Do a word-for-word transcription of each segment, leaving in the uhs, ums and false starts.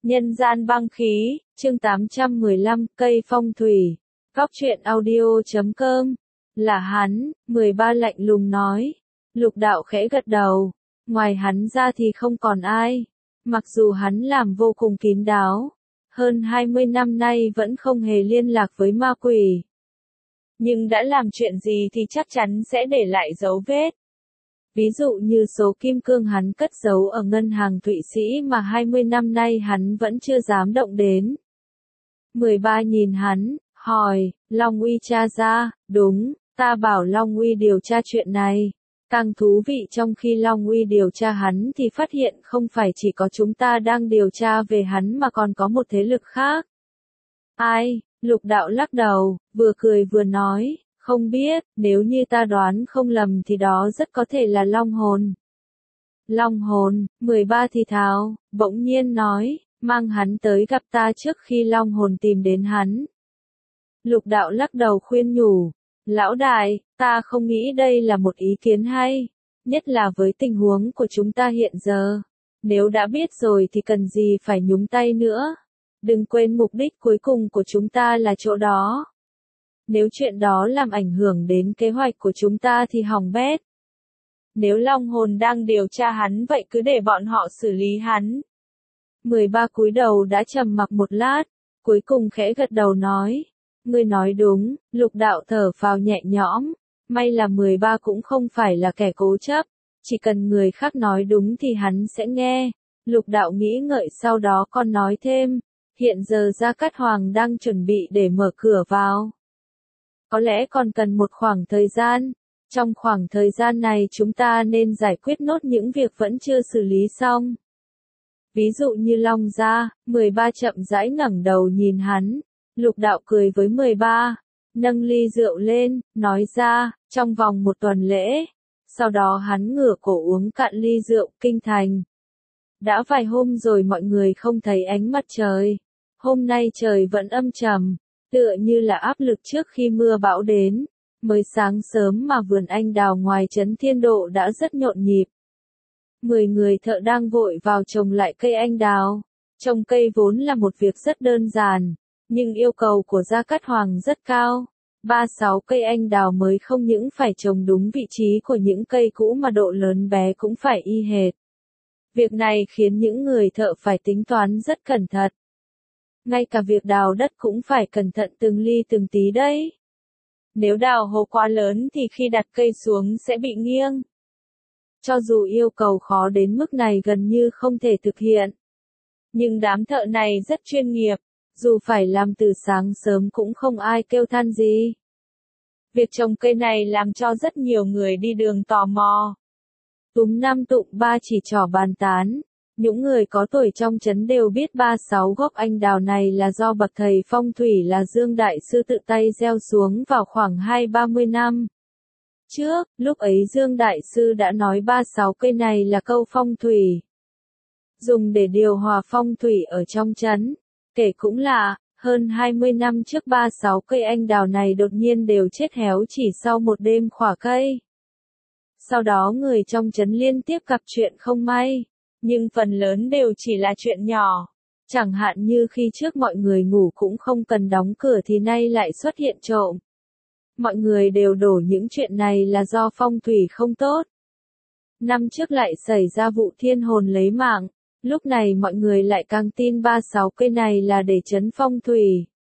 Nhân gian băng khí, chương tám trăm mười lăm, cây phong thủy. Góc truyện audio chấm com. Là hắn, mười ba lạnh lùng nói. Lục đạo khẽ gật đầu. Ngoài hắn ra thì không còn ai. Mặc dù hắn làm vô cùng kín đáo. Hơn hai mươi năm nay vẫn không hề liên lạc với ma quỷ. Nhưng đã làm chuyện gì thì chắc chắn sẽ để lại dấu vết. Ví dụ như số kim cương hắn cất giấu ở ngân hàng Thụy Sĩ mà hai mươi năm nay hắn vẫn chưa dám động đến. mười ba nhìn hắn, hỏi, Long Uy tra ra, đúng, ta bảo Long Uy điều tra chuyện này. Càng thú vị trong khi Long Uy điều tra hắn thì phát hiện không phải chỉ có chúng ta đang điều tra về hắn mà còn có một thế lực khác. Ai? Lục đạo lắc đầu, vừa cười vừa nói. Không biết, nếu như ta đoán không lầm thì đó rất có thể là Long Hồn. Long Hồn, mười ba thì thào, bỗng nhiên nói, mang hắn tới gặp ta trước khi Long Hồn tìm đến hắn. Lục đạo lắc đầu khuyên nhủ, lão đại, ta không nghĩ đây là một ý kiến hay, nhất là với tình huống của chúng ta hiện giờ. Nếu đã biết rồi thì cần gì phải nhúng tay nữa. Đừng quên mục đích cuối cùng của chúng ta là chỗ đó. Nếu chuyện đó làm ảnh hưởng đến kế hoạch của chúng ta thì hỏng bét. Nếu Long Hồn đang điều tra hắn vậy cứ để bọn họ xử lý hắn. mười ba cúi đầu đã trầm mặc một lát, cuối cùng khẽ gật đầu nói. Ngươi nói đúng, lục đạo thở phào nhẹ nhõm. May là mười ba cũng không phải là kẻ cố chấp. Chỉ cần người khác nói đúng thì hắn sẽ nghe. Lục đạo nghĩ ngợi sau đó còn nói thêm. Hiện giờ Gia Cát Hoàng đang chuẩn bị để mở cửa vào. Có lẽ còn cần một khoảng thời gian. Trong khoảng thời gian này chúng ta nên giải quyết nốt những việc vẫn chưa xử lý xong. Ví dụ như Long Gia, mười ba chậm rãi ngẩng đầu nhìn hắn. Lục đạo cười với mười ba, nâng ly rượu lên, nói ra, trong vòng một tuần lễ. Sau đó hắn ngửa cổ uống cạn ly rượu, kinh thành. Đã vài hôm rồi mọi người không thấy ánh mặt trời. Hôm nay trời vẫn âm trầm. Tựa như là áp lực trước khi mưa bão đến, mới sáng sớm mà vườn anh đào ngoài trấn Thiên Độ đã rất nhộn nhịp. Mười người thợ đang vội vào trồng lại cây anh đào. Trồng cây vốn là một việc rất đơn giản, nhưng yêu cầu của Gia Cát Hoàng rất cao. Ba sáu cây anh đào mới không những phải trồng đúng vị trí của những cây cũ mà độ lớn bé cũng phải y hệt. Việc này khiến những người thợ phải tính toán rất cẩn thận. Ngay cả việc đào đất cũng phải cẩn thận từng ly từng tí đấy. Nếu đào hố quá lớn thì khi đặt cây xuống sẽ bị nghiêng. Cho dù yêu cầu khó đến mức này gần như không thể thực hiện. Nhưng đám thợ này rất chuyên nghiệp, dù phải làm từ sáng sớm cũng không ai kêu than gì. Việc trồng cây này làm cho rất nhiều người đi đường tò mò. Túm năm tụng ba chỉ trỏ bàn tán. Những người có tuổi trong trấn đều biết ba sáu gốc anh đào này là do bậc thầy phong thủy là Dương Đại Sư tự tay gieo xuống vào khoảng hai ba mươi năm trước. Lúc ấy Dương Đại Sư đã nói ba sáu cây này là câu phong thủy, dùng để điều hòa phong thủy ở trong trấn. Kể cũng lạ, hơn hai mươi năm trước ba sáu cây anh đào này đột nhiên đều chết héo chỉ sau một đêm khỏa cây. Sau đó người trong trấn liên tiếp gặp chuyện không may. Nhưng phần lớn đều chỉ là chuyện nhỏ. Chẳng hạn như khi trước mọi người ngủ cũng không cần đóng cửa thì nay lại xuất hiện trộm. Mọi người đều đổ những chuyện này là do phong thủy không tốt. Năm trước lại xảy ra vụ thiên hồn lấy mạng. Lúc này mọi người lại càng tin ba sáu cây này là để trấn phong thủy.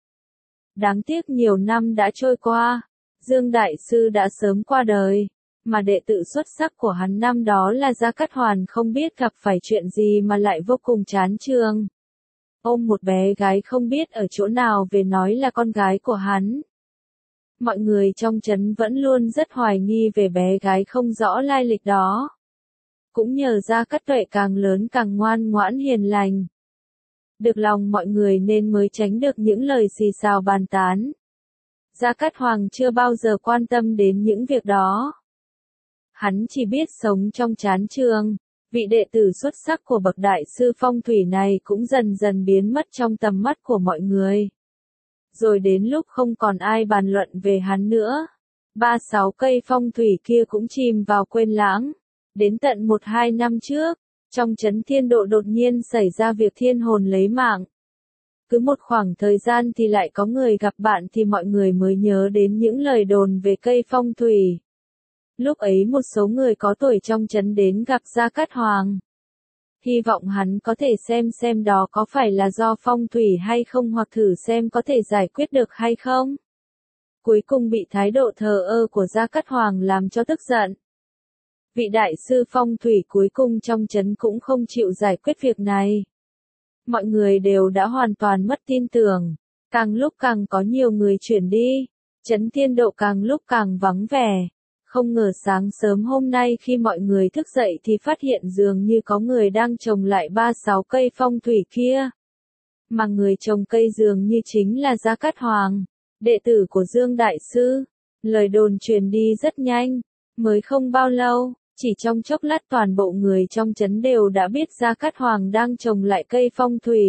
Đáng tiếc nhiều năm đã trôi qua. Dương Đại Sư đã sớm qua đời. Mà đệ tử xuất sắc của hắn năm đó là Gia Cát Hoàn không biết gặp phải chuyện gì mà lại vô cùng chán chường. Ôm một bé gái không biết ở chỗ nào về nói là con gái của hắn. Mọi người trong trấn vẫn luôn rất hoài nghi về bé gái không rõ lai lịch đó. Cũng nhờ Gia Cát Tuệ càng lớn càng ngoan ngoãn hiền lành. Được lòng mọi người nên mới tránh được những lời xì xào bàn tán. Gia Cát Hoàng chưa bao giờ quan tâm đến những việc đó. Hắn chỉ biết sống trong chán chường. Vị đệ tử xuất sắc của bậc đại sư phong thủy này cũng dần dần biến mất trong tầm mắt của mọi người. Rồi đến lúc không còn ai bàn luận về hắn nữa. Ba sáu cây phong thủy kia cũng chìm vào quên lãng. Đến tận một hai năm trước, trong trấn Thiên Độ đột nhiên xảy ra việc thiên hồn lấy mạng. Cứ một khoảng thời gian thì lại có người gặp bạn thì mọi người mới nhớ đến những lời đồn về cây phong thủy. Lúc ấy một số người có tuổi trong trấn đến gặp Gia Cát Hoàng. Hy vọng hắn có thể xem xem đó có phải là do phong thủy hay không hoặc thử xem có thể giải quyết được hay không. Cuối cùng bị thái độ thờ ơ của Gia Cát Hoàng làm cho tức giận. Vị đại sư phong thủy cuối cùng trong trấn cũng không chịu giải quyết việc này. Mọi người đều đã hoàn toàn mất tin tưởng, càng lúc càng có nhiều người chuyển đi, trấn Thiên Độ càng lúc càng vắng vẻ. Không ngờ sáng sớm hôm nay khi mọi người thức dậy thì phát hiện dường như có người đang trồng lại ba sáu cây phong thủy kia. Mà người trồng cây dường như chính là Gia Cát Hoàng, đệ tử của Dương Đại Sư. Lời đồn truyền đi rất nhanh, mới không bao lâu, chỉ trong chốc lát toàn bộ người trong trấn đều đã biết Gia Cát Hoàng đang trồng lại cây phong thủy.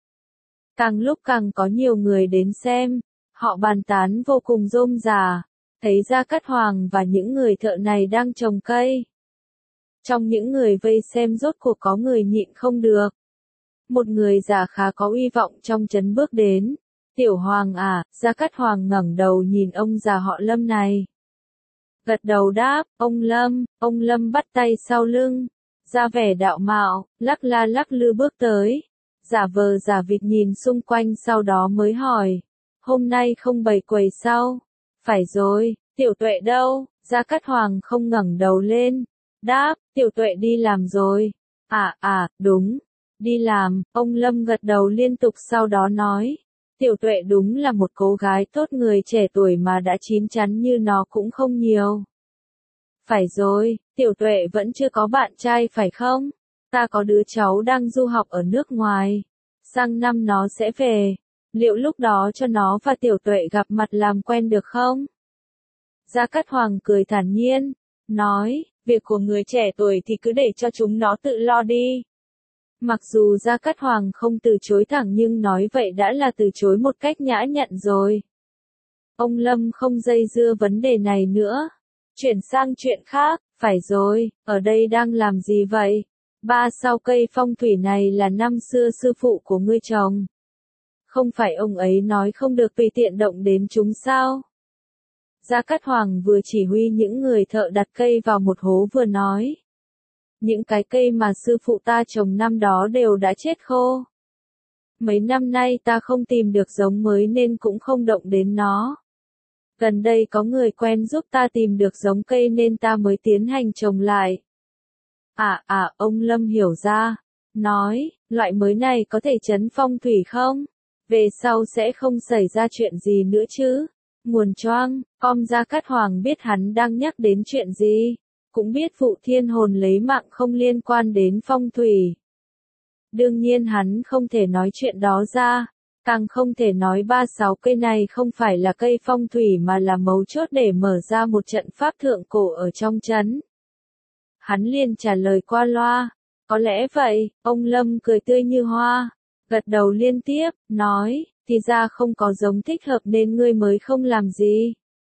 Càng lúc càng có nhiều người đến xem, họ bàn tán vô cùng rôm rả. Thấy Gia Cát Hoàng và những người thợ này đang trồng cây. Trong những người vây xem rốt cuộc có người nhịn không được. Một người già khá có uy vọng trong trấn bước đến. Tiểu Hoàng à, Gia Cát Hoàng ngẩng đầu nhìn ông già họ Lâm này. Gật đầu đáp, ông Lâm, ông Lâm bắt tay sau lưng. Ra vẻ đạo mạo, lắc la lắc lư bước tới. Giả vờ giả vịt nhìn xung quanh sau đó mới hỏi. Hôm nay không bày quầy sao? Phải rồi, Tiểu Tuệ đâu? Gia Cát Hoàng không ngẩng đầu lên. Đáp, Tiểu Tuệ đi làm rồi. À à, đúng. Đi làm, ông Lâm gật đầu liên tục sau đó nói. Tiểu Tuệ đúng là một cô gái tốt, người trẻ tuổi mà đã chín chắn như nó cũng không nhiều. Phải rồi, Tiểu Tuệ vẫn chưa có bạn trai phải không? Ta có đứa cháu đang du học ở nước ngoài. Sang năm nó sẽ về. Liệu lúc đó cho nó và Tiểu Tuệ gặp mặt làm quen được không? Gia Cát Hoàng cười thản nhiên, nói, việc của người trẻ tuổi thì cứ để cho chúng nó tự lo đi. Mặc dù Gia Cát Hoàng không từ chối thẳng nhưng nói vậy đã là từ chối một cách nhã nhặn rồi. Ông Lâm không dây dưa vấn đề này nữa. Chuyển sang chuyện khác, phải rồi, ở đây đang làm gì vậy? Ba sao cây phong thủy này là năm xưa sư phụ của ngươi trồng. Không phải ông ấy nói không được tùy tiện động đến chúng sao? Gia Cát Hoàng vừa chỉ huy những người thợ đặt cây vào một hố vừa nói. Những cái cây mà sư phụ ta trồng năm đó đều đã chết khô. Mấy năm nay ta không tìm được giống mới nên cũng không động đến nó. Gần đây có người quen giúp ta tìm được giống cây nên ta mới tiến hành trồng lại. À à, ông Lâm hiểu ra. Nói, loại mới này có thể trấn phong thủy không? Về sau sẽ không xảy ra chuyện gì nữa chứ? Nguồn choang, com Gia Cát Hoàng biết hắn đang nhắc đến chuyện gì. Cũng biết vụ thiên hồn lấy mạng không liên quan đến phong thủy. Đương nhiên hắn không thể nói chuyện đó ra. Càng không thể nói ba sáu cây này không phải là cây phong thủy mà là mấu chốt để mở ra một trận pháp thượng cổ ở trong trấn. Hắn liền trả lời qua loa. Có lẽ vậy, ông Lâm cười tươi như hoa. Gật đầu liên tiếp, nói, thì ra không có giống thích hợp nên ngươi mới không làm gì.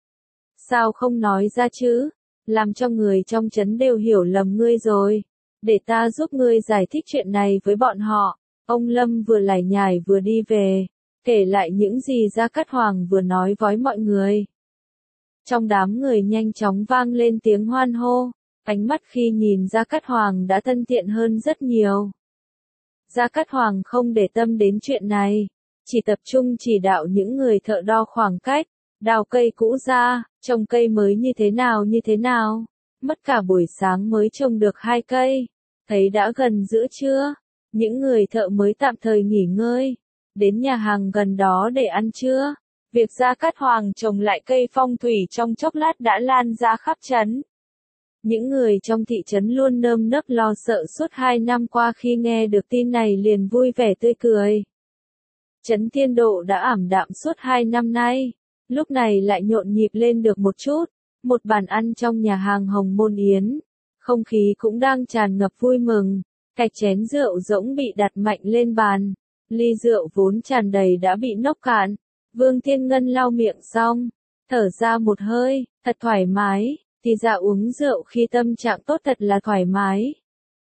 Sao không nói ra chứ? Làm cho người trong trấn đều hiểu lầm ngươi rồi. Để ta giúp ngươi giải thích chuyện này với bọn họ. Ông Lâm vừa lải nhải vừa đi về, kể lại những gì Gia Cát Hoàng vừa nói với mọi người. Trong đám người nhanh chóng vang lên tiếng hoan hô, ánh mắt khi nhìn Gia Cát Hoàng đã thân thiện hơn rất nhiều. Gia Cát Hoàng không để tâm đến chuyện này, chỉ tập trung chỉ đạo những người thợ đo khoảng cách, đào cây cũ ra, trồng cây mới như thế nào như thế nào. Mất cả buổi sáng mới trồng được hai cây, thấy đã gần giữa trưa. Những người thợ mới tạm thời nghỉ ngơi, đến nhà hàng gần đó để ăn trưa. Việc Gia Cát Hoàng trồng lại cây phong thủy trong chốc lát đã lan ra khắp trấn. Những người trong thị trấn luôn nơm nớp lo sợ suốt hai năm qua khi nghe được tin này liền vui vẻ tươi cười. Trấn Thiên Độ đã ảm đạm suốt hai năm nay, lúc này lại nhộn nhịp lên được một chút. Một bàn ăn trong nhà hàng Hồng Môn Yến, không khí cũng đang tràn ngập vui mừng. Cái chén rượu rỗng bị đặt mạnh lên bàn, ly rượu vốn tràn đầy đã bị nốc cạn. Vương Thiên Ngân lau miệng xong, thở ra một hơi, thật thoải mái, thì ra uống rượu khi tâm trạng tốt thật là thoải mái.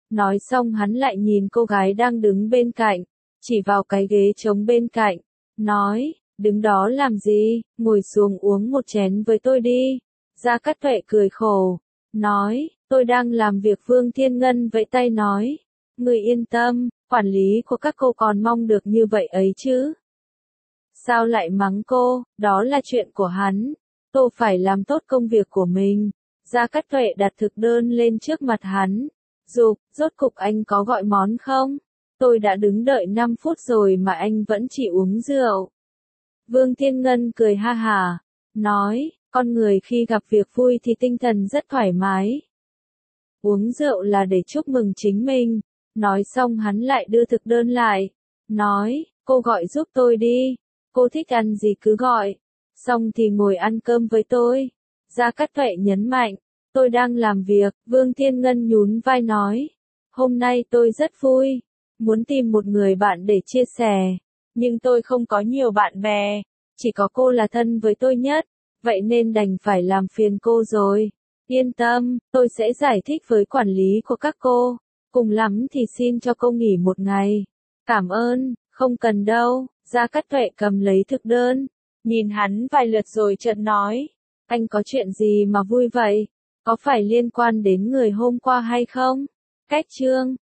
Nói xong hắn lại nhìn cô gái đang đứng bên cạnh, chỉ vào cái ghế trống bên cạnh, nói, đứng đó làm gì, ngồi xuống uống một chén với tôi đi. Gia Cát Tuệ cười khổ, nói, tôi đang làm việc. Vương Thiên Ngân vẫy tay nói, người yên tâm, quản lý của các cô còn mong được như vậy ấy chứ. Sao lại mắng cô, đó là chuyện của hắn, tôi phải làm tốt công việc của mình. Gia Cát Tuệ đặt thực đơn lên trước mặt hắn, dục, rốt cục anh có gọi món không? Tôi đã đứng đợi năm phút rồi mà anh vẫn chỉ uống rượu. Vương Thiên Ngân cười ha hả, nói, con người khi gặp việc vui thì tinh thần rất thoải mái. Uống rượu là để chúc mừng chính mình. Nói xong hắn lại đưa thực đơn lại, nói, cô gọi giúp tôi đi, cô thích ăn gì cứ gọi, xong thì ngồi ăn cơm với tôi. Gia Cát Tuệ nhấn mạnh, tôi đang làm việc. Vương Thiên Ngân nhún vai nói, hôm nay tôi rất vui, muốn tìm một người bạn để chia sẻ, nhưng tôi không có nhiều bạn bè, chỉ có cô là thân với tôi nhất, vậy nên đành phải làm phiền cô rồi. Yên tâm, tôi sẽ giải thích với quản lý của các cô, cùng lắm thì xin cho cô nghỉ một ngày. Cảm ơn, không cần đâu. Gia Cát Tuệ cầm lấy thực đơn, nhìn hắn vài lượt rồi chợt nói, anh có chuyện gì mà vui vậy? Có phải liên quan đến người hôm qua hay không? Cách chương